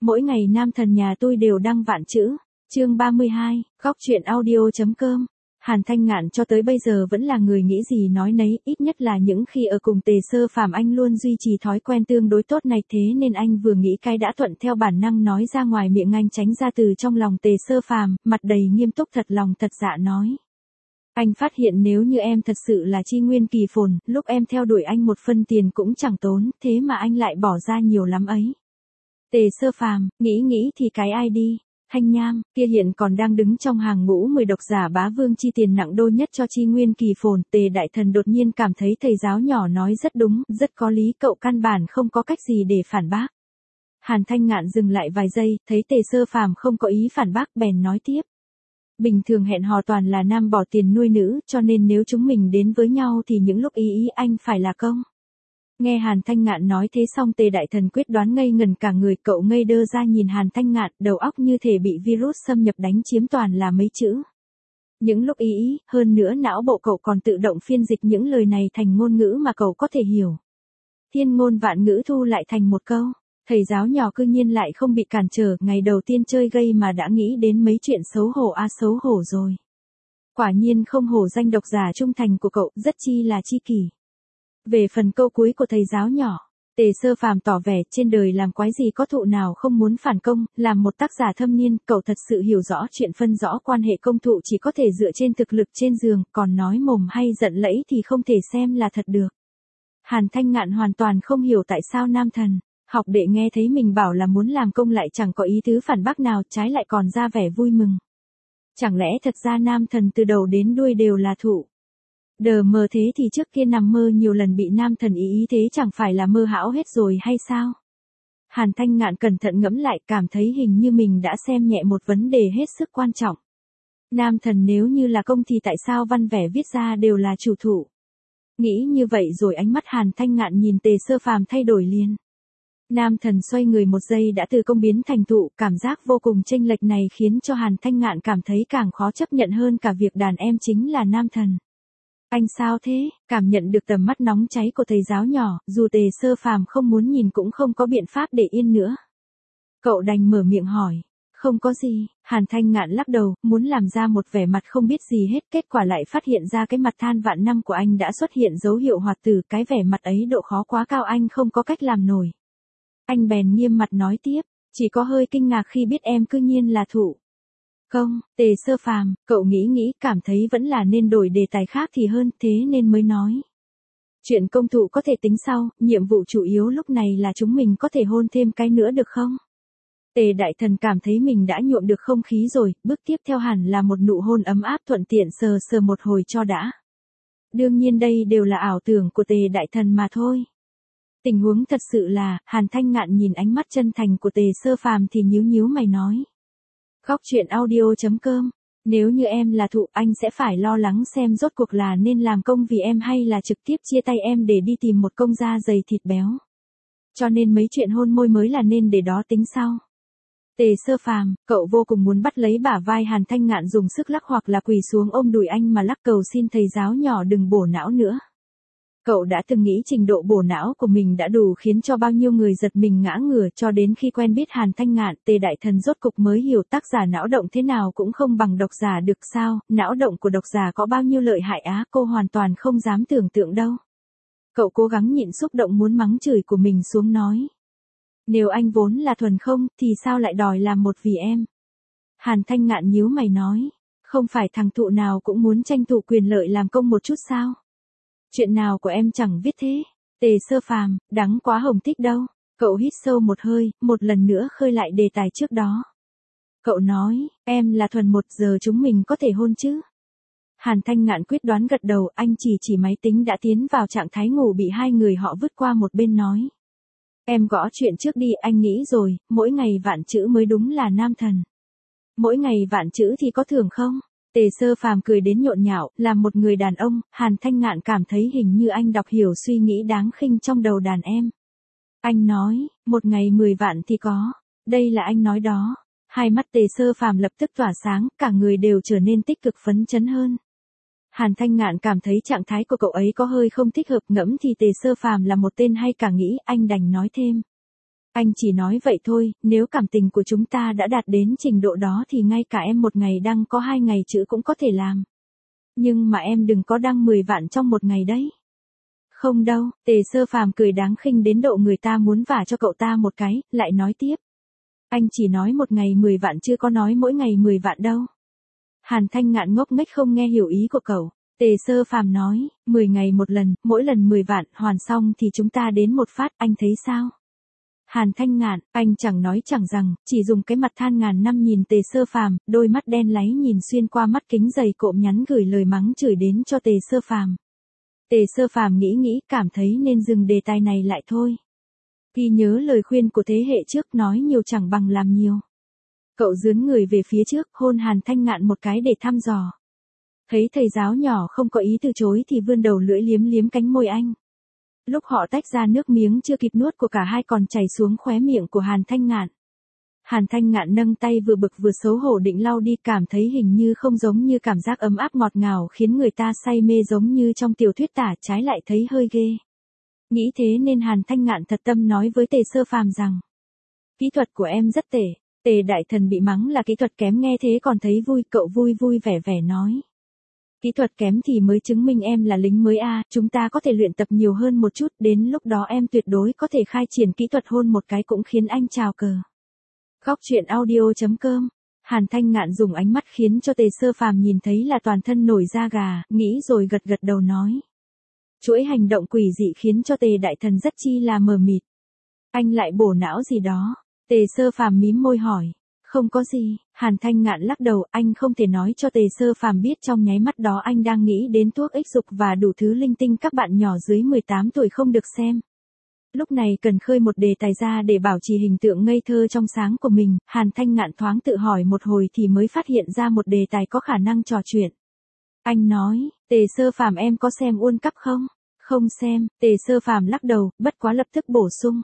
Mỗi ngày nam thần nhà tôi đều đăng vạn chữ. Chương 32, góc truyện audio.com. Hàn Thanh Ngạn cho tới bây giờ vẫn là người nghĩ gì nói nấy, ít nhất là những khi ở cùng Tề Sơ Phàm anh luôn duy trì thói quen tương đối tốt này, thế nên anh vừa nghĩ cái đã thuận theo bản năng nói ra ngoài miệng, anh tránh ra từ trong lòng Tề Sơ Phàm, mặt đầy nghiêm túc thật lòng thật dạ nói. Anh phát hiện nếu như em thật sự là Chi Nguyên Kỳ Phồn, lúc em theo đuổi anh một phân tiền cũng chẳng tốn, thế mà anh lại bỏ ra nhiều lắm ấy. Tề Sơ Phàm, nghĩ thì cái ai đi. Thanh Nham, kia hiện còn đang đứng trong hàng ngũ 10 độc giả bá vương chi tiền nặng đô nhất cho Chi Nguyên Kỳ Phồn. Tề Đại Thần đột nhiên cảm thấy thầy giáo nhỏ nói rất đúng, rất có lý, cậu căn bản không có cách gì để phản bác. Hàn Thanh Ngạn dừng lại vài giây, thấy Tề Sơ Phàm không có ý phản bác, bèn nói tiếp. Bình thường hẹn hò toàn là nam bỏ tiền nuôi nữ, cho nên nếu chúng mình đến với nhau thì những lúc ý anh phải là công. Nghe Hàn Thanh Ngạn nói thế xong, Tề Đại Thần quyết đoán ngây ngần cả người, cậu ngây đơ ra nhìn Hàn Thanh Ngạn, đầu óc như thể bị virus xâm nhập đánh chiếm, toàn là mấy chữ. Những lúc ý, hơn nữa não bộ cậu còn tự động phiên dịch những lời này thành ngôn ngữ mà cậu có thể hiểu. Thiên ngôn vạn ngữ thu lại thành một câu. Thầy giáo nhỏ cư nhiên lại không bị cản trở, ngày đầu tiên chơi gây mà đã nghĩ đến mấy chuyện xấu hổ xấu hổ rồi. Quả nhiên không hổ danh độc giả trung thành của cậu, rất chi là chi kỷ. Về phần câu cuối của thầy giáo nhỏ, Tề Sơ Phàm tỏ vẻ trên đời làm quái gì có thụ nào không muốn phản công, làm một tác giả thâm niên, cậu thật sự hiểu rõ chuyện phân rõ quan hệ công thụ chỉ có thể dựa trên thực lực trên giường, còn nói mồm hay giận lẫy thì không thể xem là thật được. Hàn Thanh Ngạn hoàn toàn không hiểu tại sao nam thần, học đệ nghe thấy mình bảo là muốn làm công lại chẳng có ý tứ phản bác nào, trái lại còn ra vẻ vui mừng. Chẳng lẽ thật ra nam thần từ đầu đến đuôi đều là thụ? Đờ mờ thế thì trước kia nằm mơ nhiều lần bị nam thần ý thế chẳng phải là mơ hão hết rồi hay sao? Hàn Thanh Ngạn cẩn thận ngẫm lại, cảm thấy hình như mình đã xem nhẹ một vấn đề hết sức quan trọng. Nam thần nếu như là công thì tại sao văn vẻ viết ra đều là chủ thụ? Nghĩ như vậy rồi ánh mắt Hàn Thanh Ngạn nhìn Tề Sơ Phàm thay đổi liền. Nam thần xoay người một giây đã từ công biến thành thụ, cảm giác vô cùng chênh lệch này khiến cho Hàn Thanh Ngạn cảm thấy càng khó chấp nhận hơn cả việc đàn em chính là nam thần. Anh sao thế? Cảm nhận được tầm mắt nóng cháy của thầy giáo nhỏ, dù Tề Sơ Phàm không muốn nhìn cũng không có biện pháp để yên nữa. Cậu đành mở miệng hỏi. Không có gì, Hàn Thanh Ngạn lắc đầu, muốn làm ra một vẻ mặt không biết gì hết, kết quả lại phát hiện ra cái mặt than vạn năm của anh đã xuất hiện dấu hiệu hoạt tử, cái vẻ mặt ấy độ khó quá cao, anh không có cách làm nổi. Anh bèn nghiêm mặt nói tiếp, chỉ có hơi kinh ngạc khi biết em cư nhiên là thụ. Không, Tề Sơ Phàm, cậu nghĩ cảm thấy vẫn là nên đổi đề tài khác thì hơn, thế nên mới nói. Chuyện công thụ có thể tính sau, nhiệm vụ chủ yếu lúc này là chúng mình có thể hôn thêm cái nữa được không? Tề Đại Thần cảm thấy mình đã nhuộm được không khí rồi, bước tiếp theo hẳn là một nụ hôn ấm áp thuận tiện sờ một hồi cho đã. Đương nhiên đây đều là ảo tưởng của Tề Đại Thần mà thôi. Tình huống thật sự là, Hàn Thanh Ngạn nhìn ánh mắt chân thành của Tề Sơ Phàm thì nhíu mày nói. Góc truyện audio.com, nếu như em là thụ anh sẽ phải lo lắng xem rốt cuộc là nên làm công vì em hay là trực tiếp chia tay em để đi tìm một công da dày thịt béo. Cho nên mấy chuyện hôn môi mới là nên để đó tính sau. Tề Sơ Phàm, cậu vô cùng muốn bắt lấy bả vai Hàn Thanh Ngạn dùng sức lắc hoặc là quỳ xuống ôm đùi anh mà lắc cầu xin thầy giáo nhỏ đừng bổ não nữa. Cậu đã từng nghĩ trình độ bổ não của mình đã đủ khiến cho bao nhiêu người giật mình ngã ngửa, cho đến khi quen biết Hàn Thanh Ngạn, Tề Đại Thần rốt cục mới hiểu tác giả não động thế nào cũng không bằng độc giả được sao, não động của độc giả có bao nhiêu lợi hại cô hoàn toàn không dám tưởng tượng đâu. Cậu cố gắng nhịn xúc động muốn mắng chửi của mình xuống nói. Nếu anh vốn là thuần không, thì sao lại đòi làm một vì em? Hàn Thanh Ngạn nhíu mày nói, không phải thằng thụ nào cũng muốn tranh thủ quyền lợi làm công một chút sao? Chuyện nào của em chẳng viết thế? Tề Sơ Phàm, đắng quá hồng thích đâu. Cậu hít sâu một hơi, một lần nữa khơi lại đề tài trước đó. Cậu nói, em là thuần một, giờ chúng mình có thể hôn chứ? Hàn Thanh Ngạn quyết đoán gật đầu, anh chỉ máy tính đã tiến vào trạng thái ngủ bị hai người họ vứt qua một bên nói. Em gõ chuyện trước đi, anh nghĩ rồi, mỗi ngày vạn chữ mới đúng là nam thần. Mỗi ngày vạn chữ thì có thưởng không? Tề Sơ Phàm cười đến nhộn nhạo, làm một người đàn ông, Hàn Thanh Ngạn cảm thấy hình như anh đọc hiểu suy nghĩ đáng khinh trong đầu đàn em. Anh nói, một ngày 10 vạn thì có, đây là anh nói đó. Hai mắt Tề Sơ Phàm lập tức tỏa sáng, cả người đều trở nên tích cực phấn chấn hơn. Hàn Thanh Ngạn cảm thấy trạng thái của cậu ấy có hơi không thích hợp, ngẫm thì Tề Sơ Phàm là một tên hay cả nghĩ, anh đành nói thêm. Anh chỉ nói vậy thôi, nếu cảm tình của chúng ta đã đạt đến trình độ đó thì ngay cả em một ngày đăng có 2 ngày chữ cũng có thể làm. Nhưng mà em đừng có đăng 10 vạn trong một ngày đấy. Không đâu, Tề Sơ Phàm cười đáng khinh đến độ người ta muốn vả cho cậu ta một cái, lại nói tiếp. Anh chỉ nói một ngày 10 vạn chưa có nói mỗi ngày 10 vạn đâu. Hàn Thanh Ngạn ngốc nghếch không nghe hiểu ý của cậu. Tề Sơ Phàm nói, 10 ngày một lần, mỗi lần 10 vạn, hoàn xong thì chúng ta đến một phát, anh thấy sao? Hàn Thanh Ngạn, anh chẳng nói chẳng rằng, chỉ dùng cái mặt than ngàn năm nhìn Tề Sơ Phàm, đôi mắt đen láy nhìn xuyên qua mắt kính dày cộm nhắn gửi lời mắng chửi đến cho Tề Sơ Phàm. Tề Sơ Phàm nghĩ cảm thấy nên dừng đề tài này lại thôi. Ghi nhớ lời khuyên của thế hệ trước nói nhiều chẳng bằng làm nhiều. Cậu dướn người về phía trước hôn Hàn Thanh Ngạn một cái để thăm dò. Thấy thầy giáo nhỏ không có ý từ chối thì vươn đầu lưỡi liếm liếm cánh môi anh. Lúc họ tách ra nước miếng chưa kịp nuốt của cả hai còn chảy xuống khóe miệng của Hàn Thanh Ngạn. Hàn Thanh Ngạn nâng tay vừa bực vừa xấu hổ định lau đi cảm thấy hình như không giống như cảm giác ấm áp ngọt ngào khiến người ta say mê giống như trong tiểu thuyết tả trái lại thấy hơi ghê. Nghĩ thế nên Hàn Thanh Ngạn thật tâm nói với Tề Sơ Phàm rằng. Kỹ thuật của em rất tệ. Tề Đại Thần bị mắng là kỹ thuật kém nghe thế còn thấy vui cậu vui vui vẻ vẻ nói. Kỹ thuật kém thì mới chứng minh em là lính mới a, chúng ta có thể luyện tập nhiều hơn một chút, đến lúc đó em tuyệt đối có thể khai triển kỹ thuật hôn một cái cũng khiến anh chào cờ. Góc truyện audio.com. Hàn Thanh Ngạn dùng ánh mắt khiến cho Tề Sơ Phàm nhìn thấy là toàn thân nổi da gà, nghĩ rồi gật gật đầu nói. Chuỗi hành động quỷ dị khiến cho Tề Đại Thần rất chi là mờ mịt. Anh lại bổ não gì đó? Tề Sơ Phàm mím môi hỏi. Không có gì, Hàn Thanh Ngạn lắc đầu, anh không thể nói cho Tề Sơ Phàm biết trong nháy mắt đó anh đang nghĩ đến thuốc ích dục và đủ thứ linh tinh các bạn nhỏ dưới 18 tuổi không được xem. Lúc này cần khơi một đề tài ra để bảo trì hình tượng ngây thơ trong sáng của mình, Hàn Thanh Ngạn thoáng tự hỏi một hồi thì mới phát hiện ra một đề tài có khả năng trò chuyện. Anh nói, Tề Sơ Phàm em có xem World Cup không? Không xem, Tề Sơ Phàm lắc đầu, bất quá lập tức bổ sung.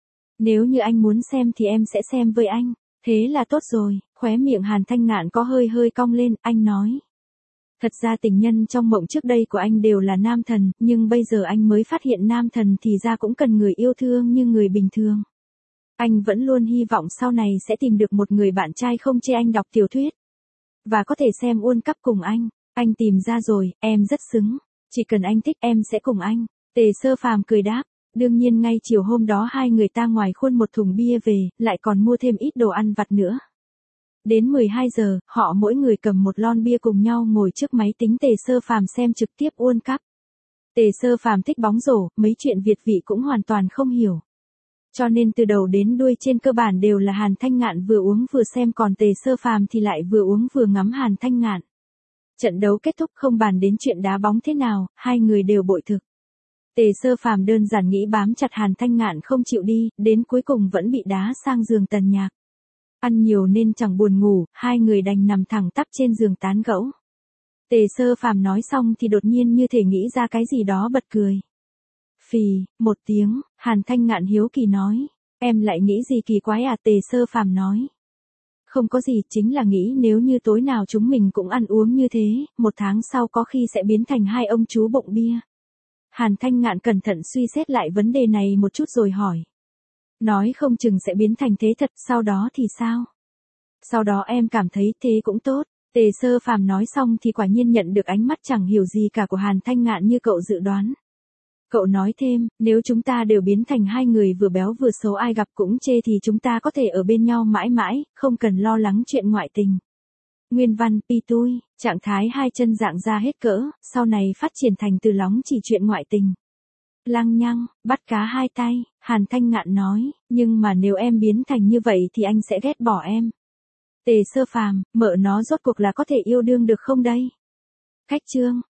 Nếu như anh muốn xem thì em sẽ xem với anh. Thế là tốt rồi, khóe miệng Hàn Thanh Ngạn có hơi cong lên, anh nói. Thật ra tình nhân trong mộng trước đây của anh đều là nam thần, nhưng bây giờ anh mới phát hiện nam thần thì ra cũng cần người yêu thương như người bình thường. Anh vẫn luôn hy vọng sau này sẽ tìm được một người bạn trai không chê anh đọc tiểu thuyết. Và có thể xem World Cup cùng anh tìm ra rồi, em rất xứng. Chỉ cần anh thích em sẽ cùng anh. Tề Sơ Phàm cười đáp. Đương nhiên ngay chiều hôm đó hai người ta ngoài khuôn một thùng bia về, lại còn mua thêm ít đồ ăn vặt nữa. Đến 12 giờ, họ mỗi người cầm một lon bia cùng nhau ngồi trước máy tính Tề Sơ Phàm xem trực tiếp World Cup. Tề Sơ Phàm thích bóng rổ, mấy chuyện Việt vị cũng hoàn toàn không hiểu. Cho nên từ đầu đến đuôi trên cơ bản đều là Hàn Thanh Ngạn vừa uống vừa xem còn Tề Sơ Phàm thì lại vừa uống vừa ngắm Hàn Thanh Ngạn. Trận đấu kết thúc không bàn đến chuyện đá bóng thế nào, hai người đều bội thực. Tề Sơ Phàm đơn giản nghĩ bám chặt Hàn Thanh Ngạn không chịu đi, đến cuối cùng vẫn bị đá sang giường Tần Nhạc. Ăn nhiều nên chẳng buồn ngủ, hai người đành nằm thẳng tắp trên giường tán gẫu. Tề Sơ Phàm nói xong thì đột nhiên như thể nghĩ ra cái gì đó bật cười. Phì, một tiếng, Hàn Thanh Ngạn hiếu kỳ nói, em lại nghĩ gì kỳ quái à? Tề Sơ Phàm nói. Không có gì, chính là nghĩ nếu như tối nào chúng mình cũng ăn uống như thế, một tháng sau có khi sẽ biến thành hai ông chú bụng bia. Hàn Thanh Ngạn cẩn thận suy xét lại vấn đề này một chút rồi hỏi. Nói không chừng sẽ biến thành thế thật, sau đó thì sao? Sau đó em cảm thấy thế cũng tốt. Tề Sơ Phàm nói xong thì quả nhiên nhận được ánh mắt chẳng hiểu gì cả của Hàn Thanh Ngạn như cậu dự đoán. Cậu nói thêm, nếu chúng ta đều biến thành hai người vừa béo vừa xấu ai gặp cũng chê thì chúng ta có thể ở bên nhau mãi mãi, không cần lo lắng chuyện ngoại tình. Nguyên văn, pi tui, trạng thái hai chân dạng ra hết cỡ, sau này phát triển thành từ lóng chỉ chuyện ngoại tình. Lăng nhăng, bắt cá hai tay, Hàn Thanh Ngạn nói, nhưng mà nếu em biến thành như vậy thì anh sẽ ghét bỏ em. Tề Sơ Phàm, mợ nó rốt cuộc là có thể yêu đương được không đây? Khách chương.